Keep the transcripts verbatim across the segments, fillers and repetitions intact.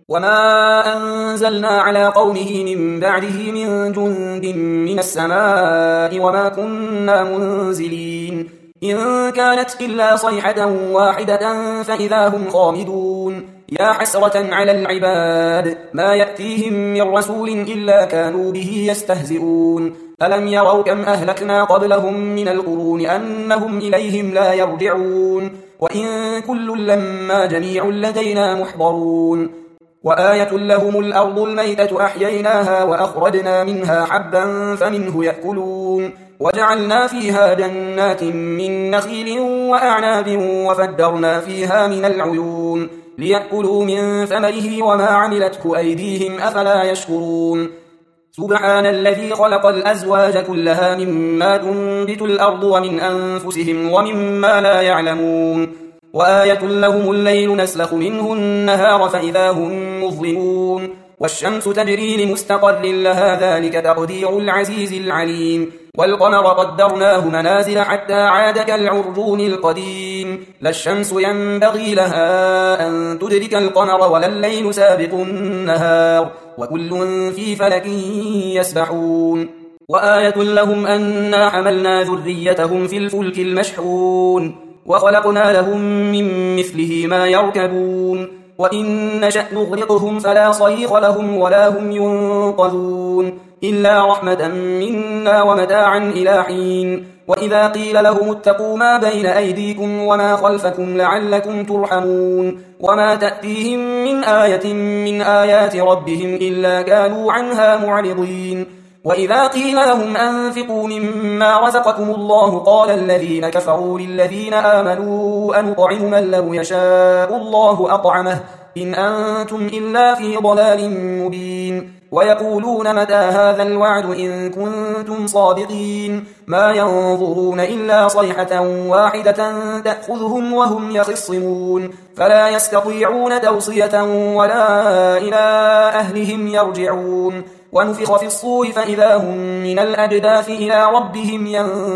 وما أنزلنا على قومه من بعده من جند من السماء وما كنا منزلين إن كانت إلا صيحة واحدة فإذا هم خامدون يا حسرة على العباد ما يأتيهم من رسول إلا كانوا به يستهزئون ألم يروا كم أهلكنا قبلهم من القرون أنهم إليهم لا يرجعون وإن كل لما جميع لدينا محضرون وآية لهم الأرض الميتة أحييناها وأخرجنا منها حبا فمنه يأكلون وجعلنا فيها جنات من نخيل وأعناب وفجرنا فيها من العيون ليأكلوا من ثمره وما عملته أيديهم أفلا يشكرون سبحان الذي خلق الأزواج كلها مما تنبت الأرض ومن أنفسهم ومما لا يعلمون وآية لهم الليل نسلخ منه النهار فإذا هم مظلمون والشمس تجري لمستقر لها ذلك تقدير العزيز العليم والقمر قدرناه منازل حتى عاد كالعرجون القديم لا الشمس ينبغي لها أن تدرك القمر ولا الليل سابق النهار وكل في فلك يسبحون وآية لهم أنا حملنا ذريتهم في الفلك المشحون وخلقنا لهم من مثله ما يركبون وإن نشأ نغرقهم فلا صريخ لهم ولا هم ينقذون إلا رحمة منا ومتاعا إلى حين وإذا قيل لهم اتقوا ما بين أيديكم وما خلفكم لعلكم ترحمون وما تأتيهم من آية من آيات ربهم إلا كانوا عنها معرضين وإذا قيل لهم أنفقوا مما رزقكم الله قال الذين كفروا للذين آمنوا أنطعم من لو يشاء الله أطعمه إن أنتم إلا في ضلال مبين ويقولون متى هذا الوعد إن كنتم صادقين ما ينظرون إلا صيحة واحدة تأخذهم وهم يخصمون فلا يستطيعون توصية ولا إلى أهلهم يرجعون ونفخ في الصور فإذا هم من الأجداث إلى ربهم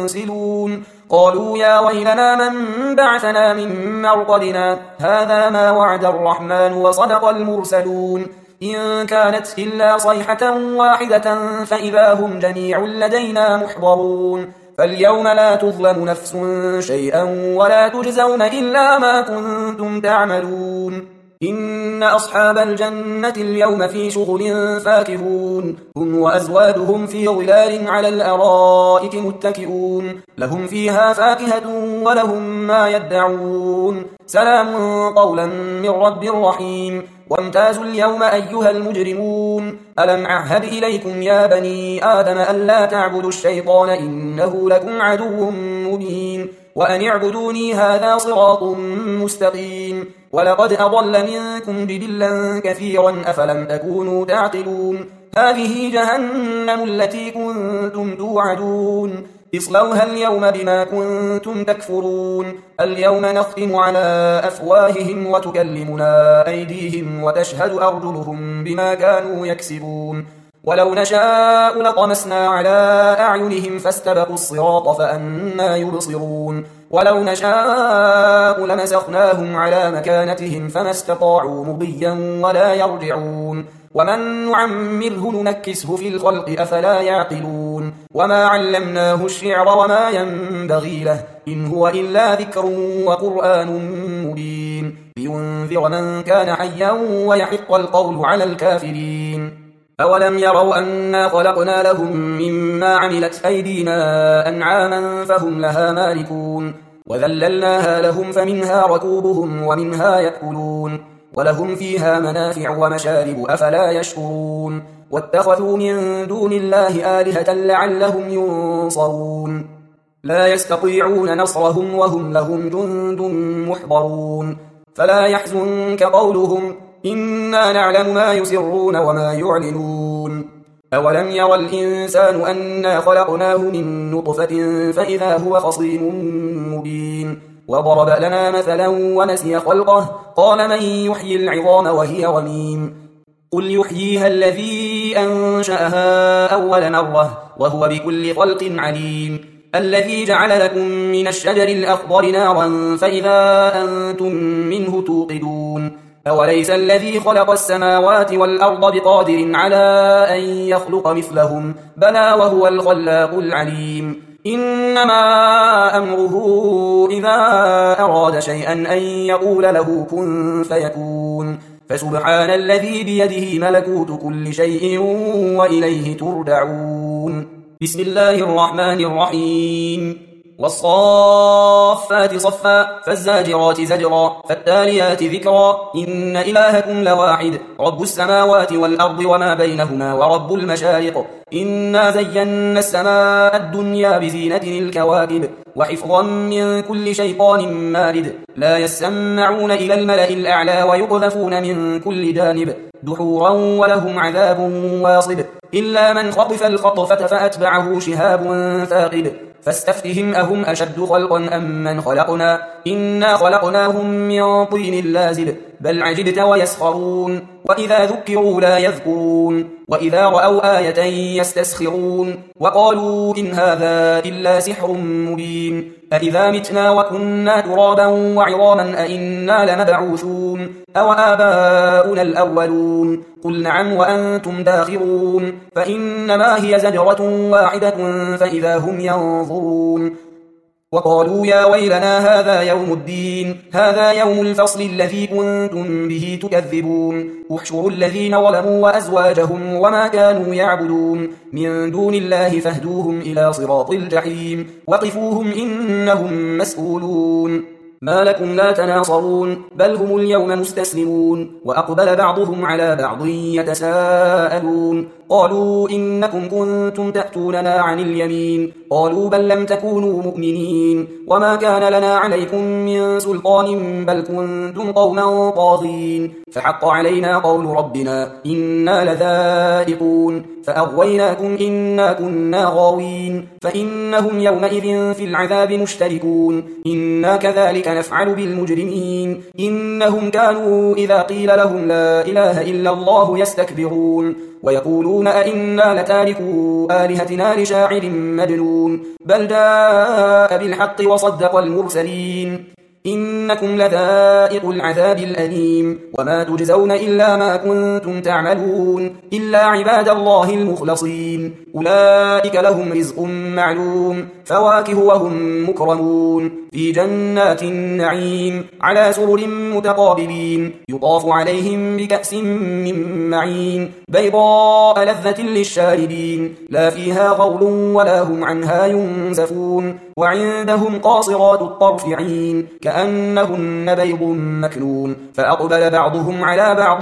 ينسلون قالوا يا ويلنا من بعثنا من مرقدنا هذا ما وعد الرحمن وصدق المرسلون إن كانت إلا صيحة واحدة فإذا هم جميع لدينا محضرون فاليوم لا تظلم نفس شيئا ولا تجزون إلا ما كنتم تعملون إن أصحاب الجنة اليوم في شغل فاكهون هم وأزواجهم في ظلال على الأرائك متكئون لهم فيها فاكهة ولهم ما يدعون سلام قولا من رب رحيم وامتازوا اليوم أيها المجرمون ألم أعهد إليكم يا بني آدم ألا تعبدوا الشيطان إنه لكم عدو مبين وأن اعبدوني هذا صراط مستقيم ولقد أضل منكم جبلا كثيرا أفلم تكونوا تعقلون هذه جهنم التي كنتم توعدون اصلوها اليوم بما كنتم تكفرون اليوم نختم على أفواههم وتكلمنا أيديهم وتشهد أرجلهم بما كانوا يكسبون ولو نشاء لطمسنا على أعينهم فاستبقوا الصراط فأنا يبصرون ولو نشاء لمسخناهم على مكانتهم فما استطاعوا مضيا ولا يرجعون ومن نعمره ننكسه في الخلق أفلا يعقلون وما علمناه الشعر وما ينبغي له إن هو إلا ذكر وقرآن مبين لينذر من كان حيا ويحق القول على الكافرين أولم يروا أنا خلقنا لهم مما عملت أيدينا أنعاما فهم لها مالكون وذللناها لهم فمنها ركوبهم ومنها يأكلون ولهم فيها منافع ومشارب أفلا يشكرون واتخذوا من دون الله آلهة لعلهم ينصرون لا يستطيعون نصرهم وهم لهم جند محضرون فلا يحزنك قولهم إنا نعلم ما يسرون وما يعلنون أولم يرى الإنسان أنا خلقناه من نطفة فإذا هو خصيم مبين وضرب لنا مثلا ونسي خلقه قال من يحيي العظام وهي رميم قل يحييها الذي أنشأها أول مرة وهو بكل خلق عليم الذي جعل لكم من الشجر الأخضر نارا فإذا أنتم منه توقدون أوليس الذي خلق السماوات والأرض بقادر على أن يخلق مثلهم بلى وهو الخلاق العليم إنما أمره إذا أراد شيئا أن يقول له كن فيكون فسبحان الذي بيده ملكوت كل شيء وإليه ترجعون بسم الله الرحمن الرحيم والصافات صفا فالزاجرات زجرا فالتاليات ذكرا إن إلهكم لواحد رب السماوات والأرض وما بينهما ورب المشارق إنا زينا السماء الدنيا بزينة الكواكب وحفظا من كل شيطان مارد لا يسمعون إلى الملأ الأعلى ويقذفون من كل جانب دحورا ولهم عذاب واصب إلا من خطف الخطفة فأتبعه شهاب ثاقب فاستفتهم أهم أشد خلقا أم من خلقنا إنا خلقناهم من طين لازب بل عجبت ويسخرون وإذا ذكروا لا يذكرون وإذا رأوا آية يستسخرون وقالوا إن هذا إلا سحر مبين أإذا متنا وكنا ترابا وعظاما أإنا لمبعوثون أو آباؤنا الأولون قل نعم وأنتم داخرون فإنما هي زجرة واحدة فإذا هم ينظرون وقالوا يا ويلنا هذا يوم الدين هذا يوم الفصل الذي كنتم به تكذبون احشروا الذين ظلموا وأزواجهم وما كانوا يعبدون من دون الله فاهدوهم إلى صراط الجحيم وقفوهم إنهم مسؤولون ما لكم لا تناصرون بل هم اليوم مستسلمون وأقبل بعضهم على بعض يتساءلون قالوا إنكم كنتم تأتوننا عن اليمين قالوا بل لم تكونوا مؤمنين وما كان لنا عليكم من سلطان بل كنتم قوما طاغين فحق علينا قول ربنا إنا لذائقون فأغويناكم إنا كنا غاوين فإنهم يومئذ في العذاب مشتركون إنا كذلك نفعل بالمجرمين إنهم كانوا إذا قيل لهم لا إله إلا الله يستكبرون ويقولون أئنا لتاركوا آلهتنا لشاعر مجنون بل جاء بالحق وصدق المرسلين إنكم لذائق العذاب الأليم وما تجزون إلا ما كنتم تعملون إلا عباد الله المخلصين أولئك لهم رزق معلوم فواكه وهم مكرمون في جنات النعيم على سرر متقابلين يطاف عليهم بكأس من معين بيضاء لذة للشاربين لا فيها غول ولا هم عنها ينزفون وعندهم قاصرات الطرف عين كأنهن بيض مكنون فأقبل بعضهم على بعض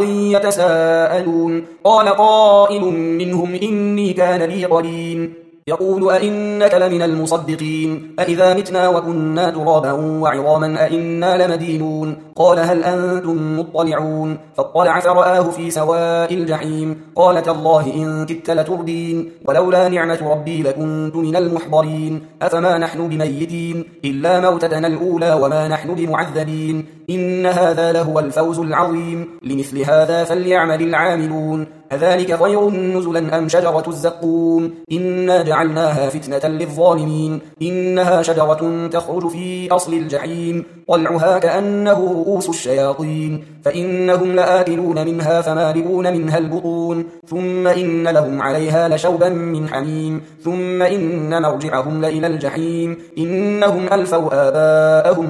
يتساءلون قال قائل منهم إني كان لي قرين يقول أئنك لمن المصدقين أئذا متنا وكنا ترابا وعظاما أئنا لمدينون قال هل أنتم مطلعون فاطلع فرآه في سواء الجحيم قال تالله إن كدت لتردين ولولا نعمة ربي لكنت من المحضرين أفما نحن بميتين إلا موتتنا الأولى وما نحن بمعذبين إن هذا لهو الفوز العظيم لمثل هذا فليعمل العاملون أذلك خير نزلا أم شجرة الزقوم إنا جعلناها فتنة للظالمين إنها شجرة تخرج في أصل الجحيم طلعها كأنه رؤوس الشياطين فإنهم لآكلون منها فمالئون منها البطون ثم إن لهم عليها لشوبا من حميم ثم إن مرجعهم لإلى الجحيم إنهم ألفوا آباءهم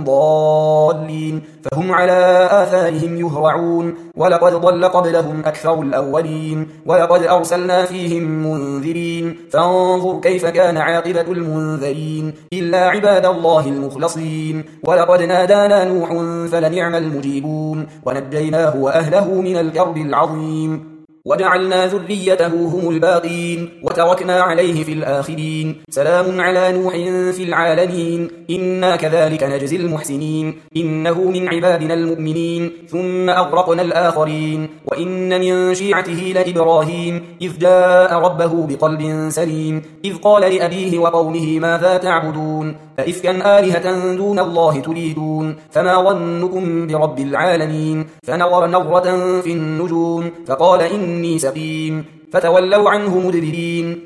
ضالين فهم على آثارهم يهرعون ولقد ضل قبلهم أكثر الأولين ولقد أرسلنا فيهم منذرين فانظر كيف كان عاقبة المنذرين إلا عباد الله المخلصين ولقد نادانا نوح فلنعم المجيبون ونجيناه وأهله من الكرب العظيم وجعلنا ذريته هم الباقين وتركنا عليه في الآخرين سلام على نوح في العالمين إنا كذلك نجزي المحسنين إنه من عبادنا المؤمنين ثم أغرقنا الآخرين وإن من شيعته لإبراهيم إذ جاء ربه بقلب سليم إذ قال لأبيه وقومه ماذا تعبدون أئفكا آلهة دون الله تريدون فما ظنكم برب العالمين فنظر نظرة في النجوم فقال إني سقيم فتولوا عنه مدبرين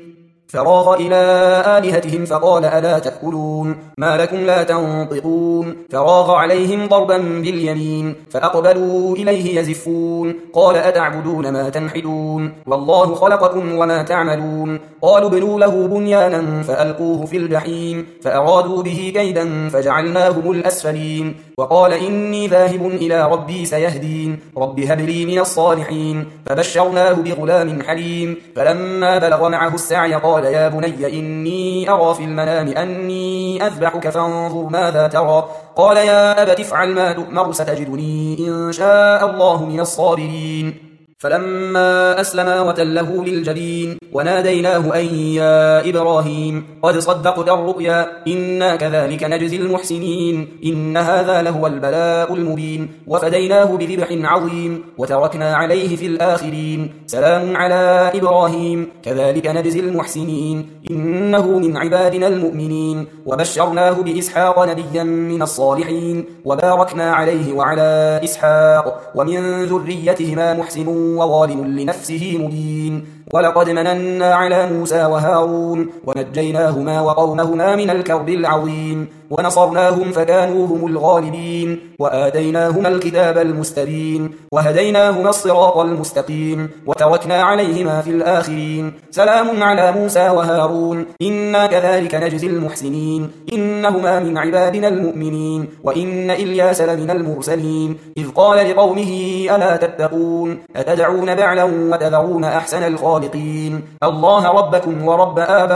فراغ إلى آلهتهم فقال ألا تأكلون ما لكم لا تنطقون فراغ عليهم ضربا باليمين فأقبلوا إليه يزفون قال أتعبدون ما تنحتون والله خلقكم وما تعملون قالوا ابنوا له بنيانا فألقوه في الجحيم فأرادوا به كيدا فجعلناهم الأسفلين وقال إني ذاهب إلى ربي سيهدين رب هب لي من الصالحين فبشرناه بغلام حليم فلما بلغ معه السعي قال يا بني إني أرى في المنام أني أذبحك فانظر ماذا ترى قال يا أبت افعل ما تؤمر ستجدني إن شاء الله من الصابرين فلما أسلما وتله للجبين وناديناه أن يا إبراهيم قد صدقت الرؤيا إنا كذلك نجزي المحسنين إن هذا لهو البلاء المبين وفديناه بذبح عظيم وتركنا عليه في الآخرين سلام على إبراهيم كذلك نجزي المحسنين إنه من عبادنا المؤمنين وبشرناه بإسحاق نبيا من الصالحين وباركنا عليه وعلى إسحاق ومن ذريتهما محسن وظالم لنفسه مبين ولقد مننا على موسى وهارون ونجيناهما وقومهما من الكرب العظيم ونصرناهم فكانوا هم الغالبين وآتيناهما الكتاب المستبين وهديناهما الصراط المستقيم وتركنا عليهما في الآخرين سلام على موسى وهارون إنا كذلك نجزي المحسنين إنهما من عبادنا المؤمنين وإن إلياس لمن المرسلين إذ قال لقومه ألا تتقون أتدعون بعلا وتذرون أحسن الخالقين الله ربكم ورب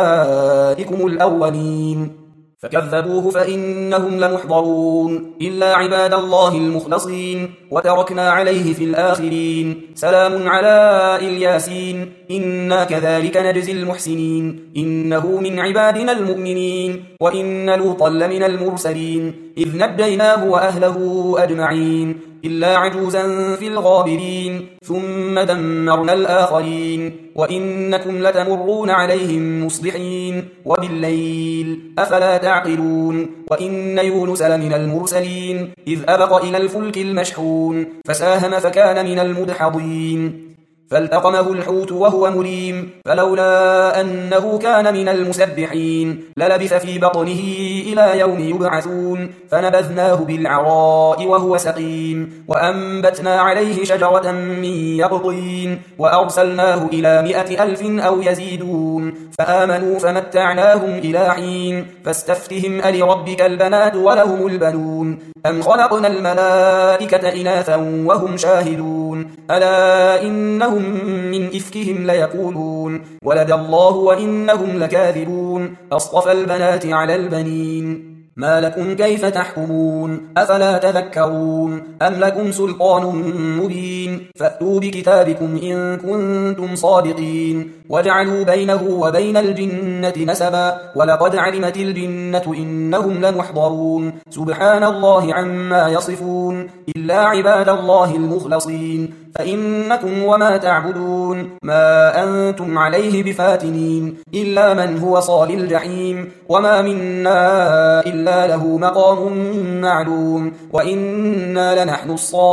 آبائكم الأولين فكذبوه فإنهم لمحضرون إلا عباد الله المخلصين وتركنا عليه في الآخرين سلام على الياسين إنا كذلك نجزي المحسنين إنه من عبادنا المؤمنين وإن لوطا لمن المرسلين إذ نجيناه وأهله أجمعين إلا عجوزا في الغابرين ثم دمرنا الآخرين وإنكم لتمرون عليهم مصبحين وبالليل أفلا تعقلون وإن يونس لمن المرسلين إذ أبق إلى الفلك المشحون فساهم فكان من المدحضين فالتقمه الحوت وهو مليم فلولا أنه كان من المسبحين للبث في بطنه إلى يوم يبعثون فنبذناه بالعراء وهو سقيم وأنبتنا عليه شجرة من يقطين وأرسلناه إلى مائة ألف أو يزيدون فآمنوا فمتعناهم إلى حين فاستفتهم ألربك البنات ولهم البنون أم خلقنا الملائكة إناثا وهم شاهدون ألا إنهم من إفكهم ليقولون ولد الله وإنهم لكاذبون أصطفى البنات على البنين ما لكم كيف تحكمون أفلا تذكرون أم لكم سلطان مبين فأتوا بكتابكم إن كنتم صادقين وجعلوا بينه وبين الجنة نسبا ولقد علمت الجنة إنهم لمحضرون سبحان الله عما يصفون إلا عباد الله المخلصين فإنكم وما تعبدون ما أنتم عليه بفاتنين إلا من هو صال الجحيم وما منا إلا له مقام معلوم وإنا لنحن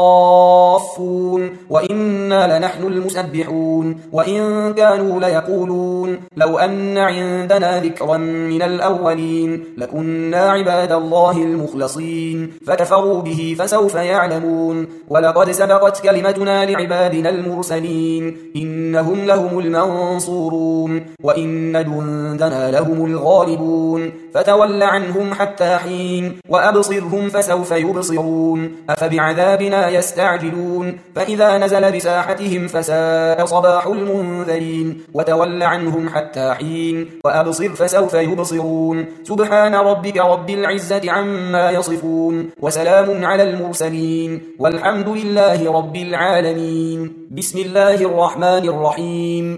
الصافون وإنا لنحن المسبحون وإن كانوا ليقولون لو أن عندنا ذكرا من الأولين لكنا عباد الله المخلصين فكفروا به فسوف يعلمون ولقد سبقت كلمتنا لعبادنا المرسلين إنهم لهم المنصورون وإن جندنا لهم الغالبون فتول عنهم حتى حين وأبصرهم فسوف يبصرون أفبعذابنا يستعجلون فإذا نزل بساحتهم فساء صباح المنذرين وتول عنهم حتى حين وأبصر فسوف يبصرون سبحان ربك رب العزة عما يصفون وسلام على المرسلين والحمد لله رب العالمين بسم الله الرحمن الرحيم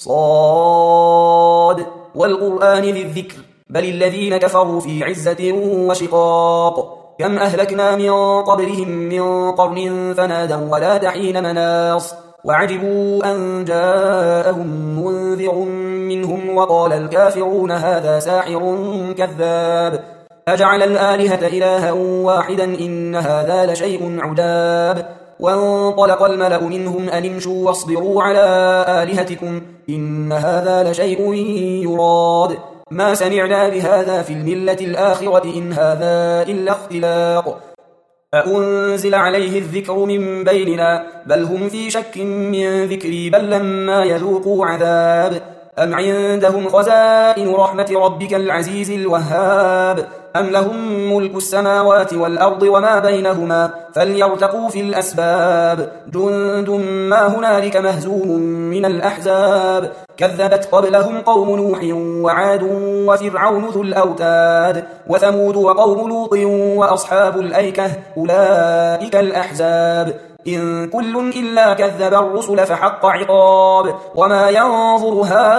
صاد والقرآن ذي الذكر بل الذين كفروا في عزة وشقاق كم أهلكنا من قبلهم من قرن فنادوا ولا تحين مناص وعجبوا أن جاءهم منذر منهم وقال الكافرون هذا ساحر كذاب أجعل الآلهة إلها واحدا إن هذا لشيء عجاب وانطلق الملأ منهم أن امشوا واصبروا على آلهتكم إن هذا لشيء يراد ما سمعنا بهذا في الملة الآخرة إن هذا إلا اختلاق أأنزل عليه الذكر من بيننا بل هم في شك من ذكري بل لما يذوقوا عذاب أم عندهم خزائن رحمة ربك العزيز الوهاب أم لهم ملك السماوات والأرض وما بينهما فليرتقوا في الأسباب جند ما هنالك مهزوم من الأحزاب كذبت قبلهم قوم نوح وعاد وفرعون ذو الأوتاد وثمود وقوم لوط وأصحاب الأيكة أولئك الأحزاب إن كل إلا كذب الرسل فحق عقاب وما ينظر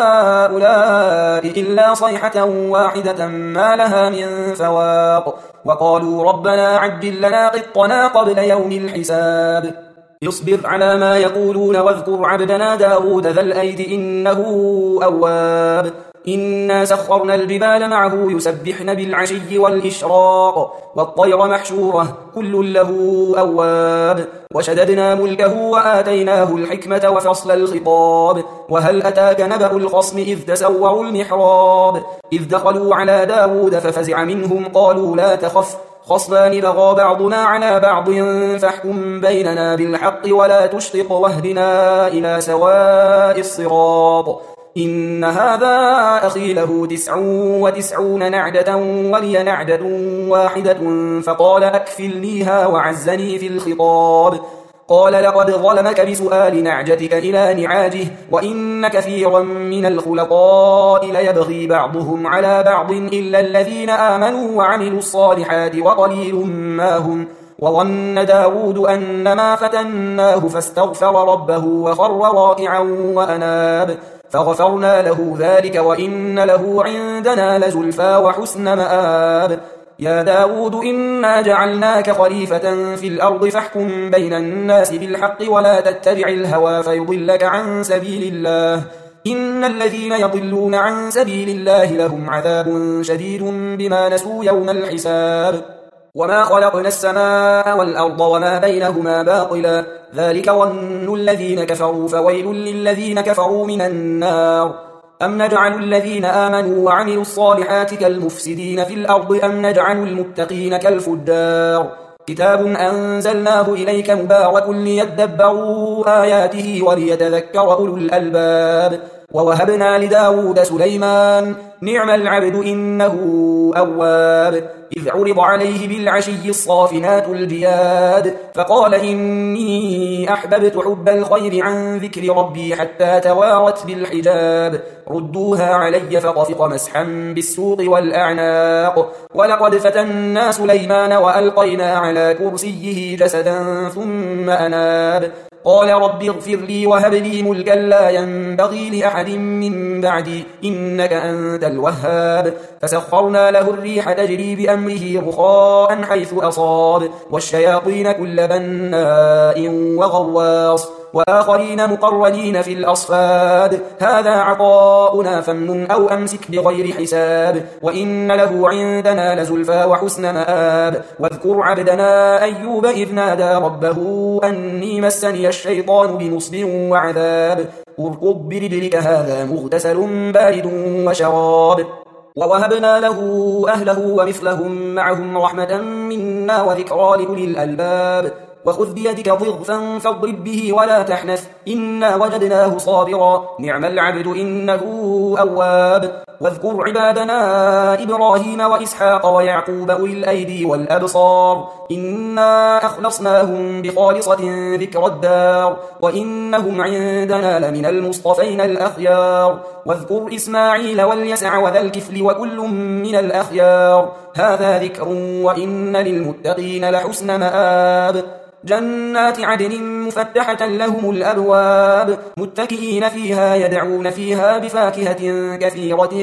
هؤلاء إلا صيحة واحدة ما لها من فواق وقالوا ربنا عجل لنا قطنا قبل يوم الحساب اصبر على ما يقولون واذكر عبدنا داود ذا الأيد إنه أواب إنا سخرنا الجبال معه يسبحن بالعشي والإشراق والطير محشورة كل له أواب وشددنا ملكه وآتيناه الحكمة وفصل الخطاب وهل أتاك نبأ الخصم إذ تسوروا المحراب إذ دخلوا على داود ففزع منهم قالوا لا تخف خصمان بغى بعضنا على بعض فاحكم بيننا بالحق ولا تشطط واهدنا إلى سواء الصراط إن هذا أخي له تسع وتسعون نعجة ولي نعجة واحدة فقال أكفلنيها وعزني في الخطاب قال لقد ظلمك بسؤال نعجتك إلى نعاجه وإن كثيرا من الخلطاء ليبغي بعضهم على بعض إلا الذين آمنوا وعملوا الصالحات وقليل ما هم وظن داود أنما فتناه فاستغفر ربه وخر راكعا وأناب فغفرنا له ذلك وإن له عندنا لزلفى وحسن مآب يا داود إنا جعلناك خليفة في الأرض فاحكم بين الناس بالحق ولا تتبع الهوى فيضلك عن سبيل الله إن الذين يضلون عن سبيل الله لهم عذاب شديد بما نسوا يوم الحساب وما خلقنا السماء والأرض وما بينهما باطلا ذلك ظن الذين كفروا فويل للذين كفروا من النار أم نجعل الذين آمنوا وعملوا الصالحات كالمفسدين في الأرض أم نجعل المتقين كالفجار كتاب أنزلناه إليك مبارك ليدبروا آياته وليتذكر أولو الألباب ووهبنا لداود سليمان نعم العبد إنه أواب إذ عرض عليه بالعشي الصافنات الجياد فقال إني أحببت حب الخير عن ذكر ربي حتى توارت بالحجاب ردوها علي فطفق مسحا بالسوق والأعناق ولقد فتنا سليمان وألقينا على كرسيه جسدا ثم أناب قال رب اغفر لي وهب لي ملكا لا ينبغي لأحد من بعدي إنك أنت الوهاب فسخرنا له الريح تجري بأمره رخاء حيث أصاب والشياطين كل بناء وغواص وآخرين مقرنين في الأصفاد هذا عطاؤنا فامنن أو أمسك بغير حساب وإن له عندنا لزلفى وحسن مآب واذكر عبدنا أيوب إذ نادى ربه أني مسني الشيطان بنصب وعذاب اركض برجلك هذا مغتسل بارد وشراب ووهبنا له أهله ومثلهم معهم رحمة منا وذكرى لأولي الألباب وخذ بيدك ضغثا فاضرب به ولا تحنث إنا وجدناه صابرا نعم العبد إنه أواب واذكر عبادنا إبراهيم وإسحاق ويعقوب أولي الأيدي والأبصار إنا أخلصناهم بخالصة ذكر الدار وإنهم عندنا لمن المصطفين الأخيار واذكر إسماعيل واليسع وذا الكفل وكل من الأخيار هذا ذكر وإن للمتقين لحسن مآب جنات عدن مفتحة لهم الأبواب متكئين فيها يدعون فيها بفاكهة كثيرة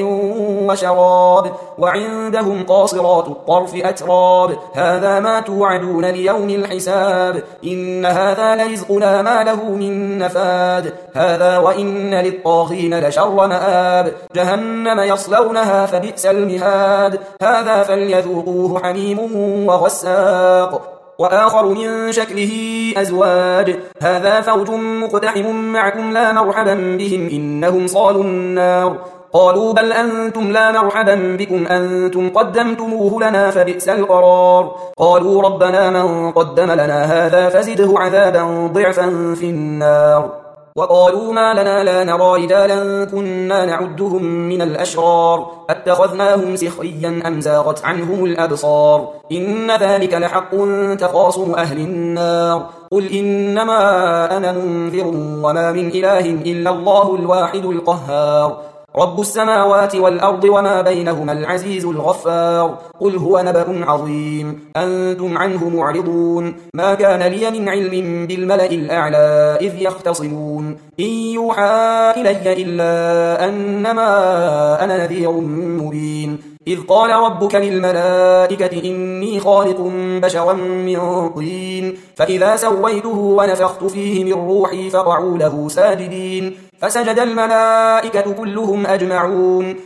وشراب وعندهم قاصرات الطرف أتراب هذا ما توعدون ليوم الحساب إن هذا لرزقنا ما له من نفاد هذا وإن للطاغين لشر مآب جهنم يصلونها فبئس المهاد هذا فليذوقوه حميم وغساق وآخر من شكله أزواج هذا فوج مقتحم معكم لا مرحبا بهم إنهم صالوا النار قالوا بل أنتم لا مرحبا بكم أنتم قدمتموه لنا فبئس القرار قالوا ربنا من قدم لنا هذا فزده عذابا ضعفا في النار وقالوا ما لنا لا نرى رجالا كنا نعدهم من الأشرار اتخذناهم سخريا أم زاغت عنهم الأبصار إن ذلك لحق تخاصم أهل النار قل إنما أنا منذر وما من إله إلا الله الواحد القهار رب السماوات والأرض وما بينهما العزيز الغفار قل هو نبأ عظيم أنتم عنه معرضون ما كان لي من علم بالملأ الأعلى إذ يختصمون إن يوحى إلي إلا أنما أنا نذير مبين إذ قال ربك للملائكة إني خالق بشرا من طين فإذا سويته ونفخت فيه من روحي فقعوا له ساجدين فسجد الملائكة كلهم أجمعون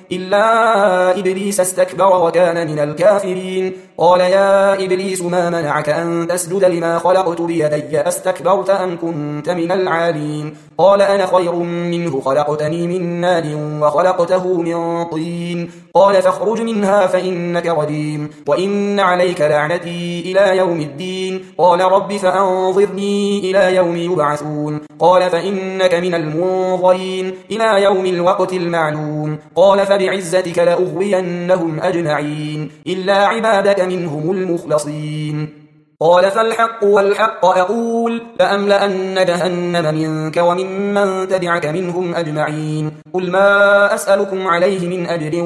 إلا إبليس استكبر وكان من الكافرين قال يا إبليس ما منعك أن تسجد لما خلقت بيدي أستكبرت أم كنت من العالين قال أنا خير منه خلقتني من نار وخلقته من طين قال فاخرج منها فإنك رجيم وإن عليك لعنتي إلى يوم الدين قال رب فأنظرني إلى يوم يبعثون قال فإنك من المنظرين إلى يوم الوقت المعلوم قال فبعزتك لأغوينهم أجمعين إلا عبادك منهم المخلصين قال فالحق والحق أقول لأملأن جهنم منك وممن تبعك منهم أجمعين قل ما أسألكم عليه من أجر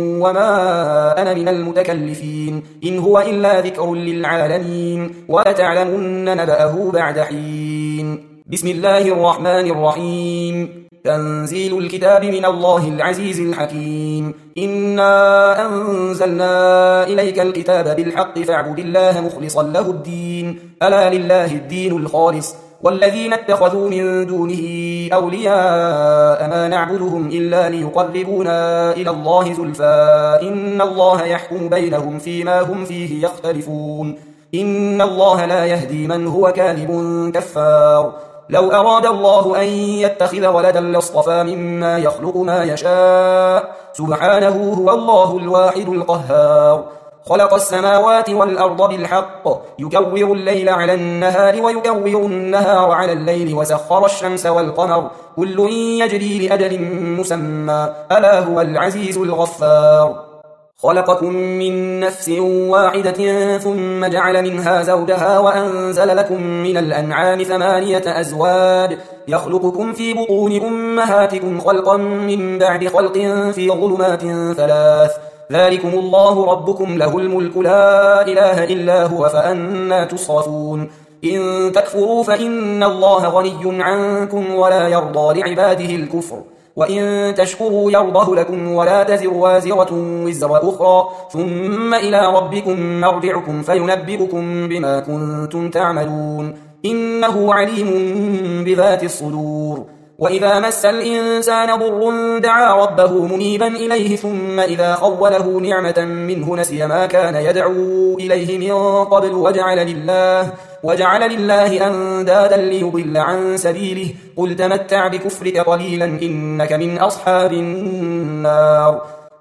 وما أنا من المتكلفين إن هو إلا ذكر للعالمين ولتعلمن نبأه بعد حين بسم الله الرحمن الرحيم تنزيل الكتاب من الله العزيز الحكيم إنا أنزلنا إليك الكتاب بالحق فاعبد الله مخلصا له الدين ألا لله الدين الخالص والذين اتخذوا من دونه أولياء ما نعبدهم إلا ليقربونا إلى الله زلفى إن الله يحكم بينهم فيما هم فيه يختلفون إن الله لا يهدي من هو كاذب كفار لو أراد الله أن يتخذ ولدا لاصطفى مما يخلق ما يشاء سبحانه هو الله الواحد القهار خلق السماوات والأرض بالحق يكور الليل على النهار ويكور النهار على الليل وسخر الشمس والقمر كل يجري لأجل مسمى ألا هو العزيز الغفار خلقكم من نفس واحدة ثم جعل منها زوجها وأنزل لكم من الأنعام ثمانية أزواج يخلقكم في بطون أمهاتكم خلقا من بعد خلق في ظلمات ثلاث ذلكم الله ربكم له الملك لا إله إلا هو فأنا تصرفون إن تكفروا فإن الله غني عنكم ولا يرضى لعباده الكفر وإن تشكروا يرضه لكم ولا تزر وازرة وزر أخرى ثم إلى ربكم مرجعكم فينبئكم بما كنتم تعملون إنه عليم بذات الصدور وإذا مس الإنسان ضر دعا ربه منيبا إليه ثم إذا خوله نعمة منه نسي ما كان يدعو إليه من قبل وجعل لله وجعل لله أندادا ليضل عن سبيله قل تمتع بكفرك قليلا إنك من أصحاب النار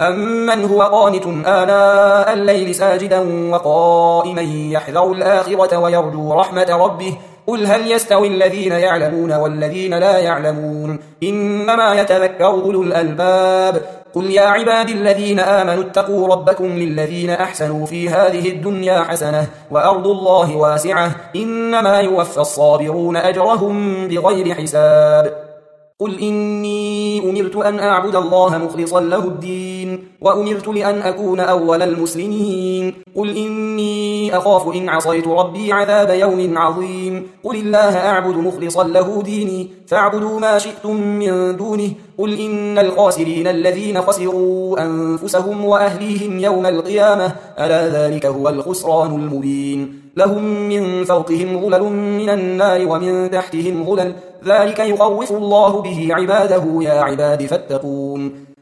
أمن هو قانت آناء الليل ساجدا وقائما يحذر الآخرة ويرجو رحمة ربه قل هل يستوي الذين يعلمون والذين لا يعلمون إنما يتذكر أولو الألباب قل يا عباد الذين آمنوا اتقوا ربكم للذين أحسنوا في هذه الدنيا حسنة وأرض الله واسعة إنما يوفى الصابرون أجرهم بغير حساب قل إني أمرت أن أعبد الله مخلصا له الدين وأمرت لأن أكون أول المسلمين قل إني أخاف إن عصيت ربي عذاب يوم عظيم قل الله أعبد مخلصا له ديني فاعبدوا ما شئتم من دونه قل إن الخاسرين الذين خسروا أنفسهم وأهليهم يوم القيامة ألا ذلك هو الخسران المبين لهم من فوقهم ظلل من النار ومن تحتهم ظلل ذلك يخوف الله به عباده يا عباد فاتقون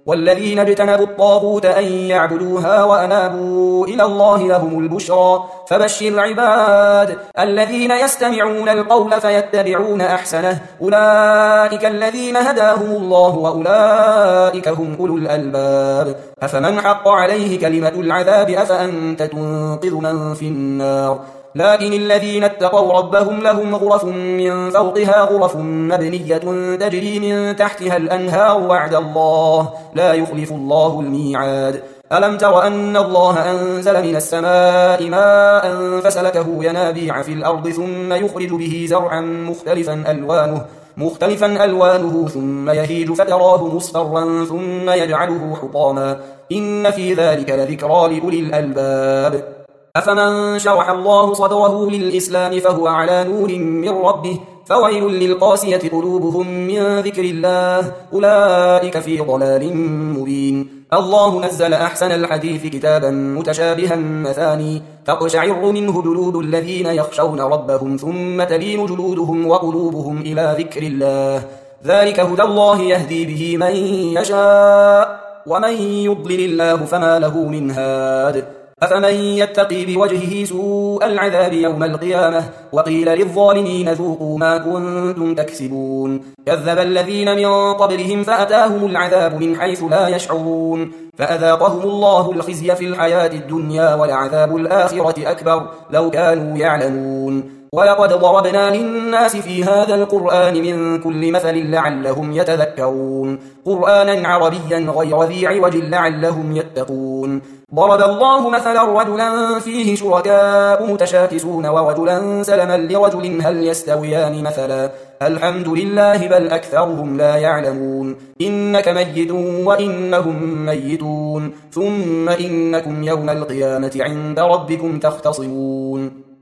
والذين اجتنبوا الطاغوت أن يعبدوها وأنابوا إلى الله لهم البشرى فبشر عباد الذين يستمعون القول فيتبعون أحسنه أولئك الذين هداهم الله وأولئك هم أولو الألباب أفمن حق عليه كلمة العذاب أفأنت تنقذ من في النار لكن الذين اتقوا ربهم لهم غرف من فوقها غرف مبنية تجري من تحتها الأنهار وعد الله لا يخلف الله الميعاد ألم تر أن الله أنزل من السماء ماء فسلكه ينابيع في الأرض ثم يخرج به زرعا مختلفا ألوانه مختلفا ألوانه ثم يهيج فتراه مصفرا ثم يجعله حطاما إن في ذلك لذكرى لأولي الألباب أفمن شرح الله صدره للإسلام فهو على نور من ربه فويل للقاسية قلوبهم من ذكر الله أولئك في ضلال مبين الله نزل أحسن الحديث كتابا متشابها مثاني تقشعر منه جلود الذين يخشون ربهم ثم تلين جلودهم وقلوبهم إلى ذكر الله ذلك هدى الله يهدي به من يشاء ومن يضلل الله فما له من هاد أفمن يتقي بوجهه سوء العذاب يوم القيامة وقيل للظالمين ذوقوا ما كنتم تكسبون كذب الذين من قبلهم فأتاهم العذاب من حيث لا يشعرون فأذاقهم الله الخزي في الحياة الدنيا ولعذاب الآخرة أكبر لو كانوا يعلمون ولقد ضربنا للناس في هذا القرآن من كل مثل لعلهم يتذكرون قرآنا عربيا غير ذي عوج لعلهم يتقون ضرب الله مثلا رجلا فيه شركاء متشاكسون ورجلا سلما لرجل هل يستويان مثلا الحمد لله بل أكثرهم لا يعلمون إنك ميت وإنهم ميتون ثم إنكم يوم القيامة عند ربكم تختصمون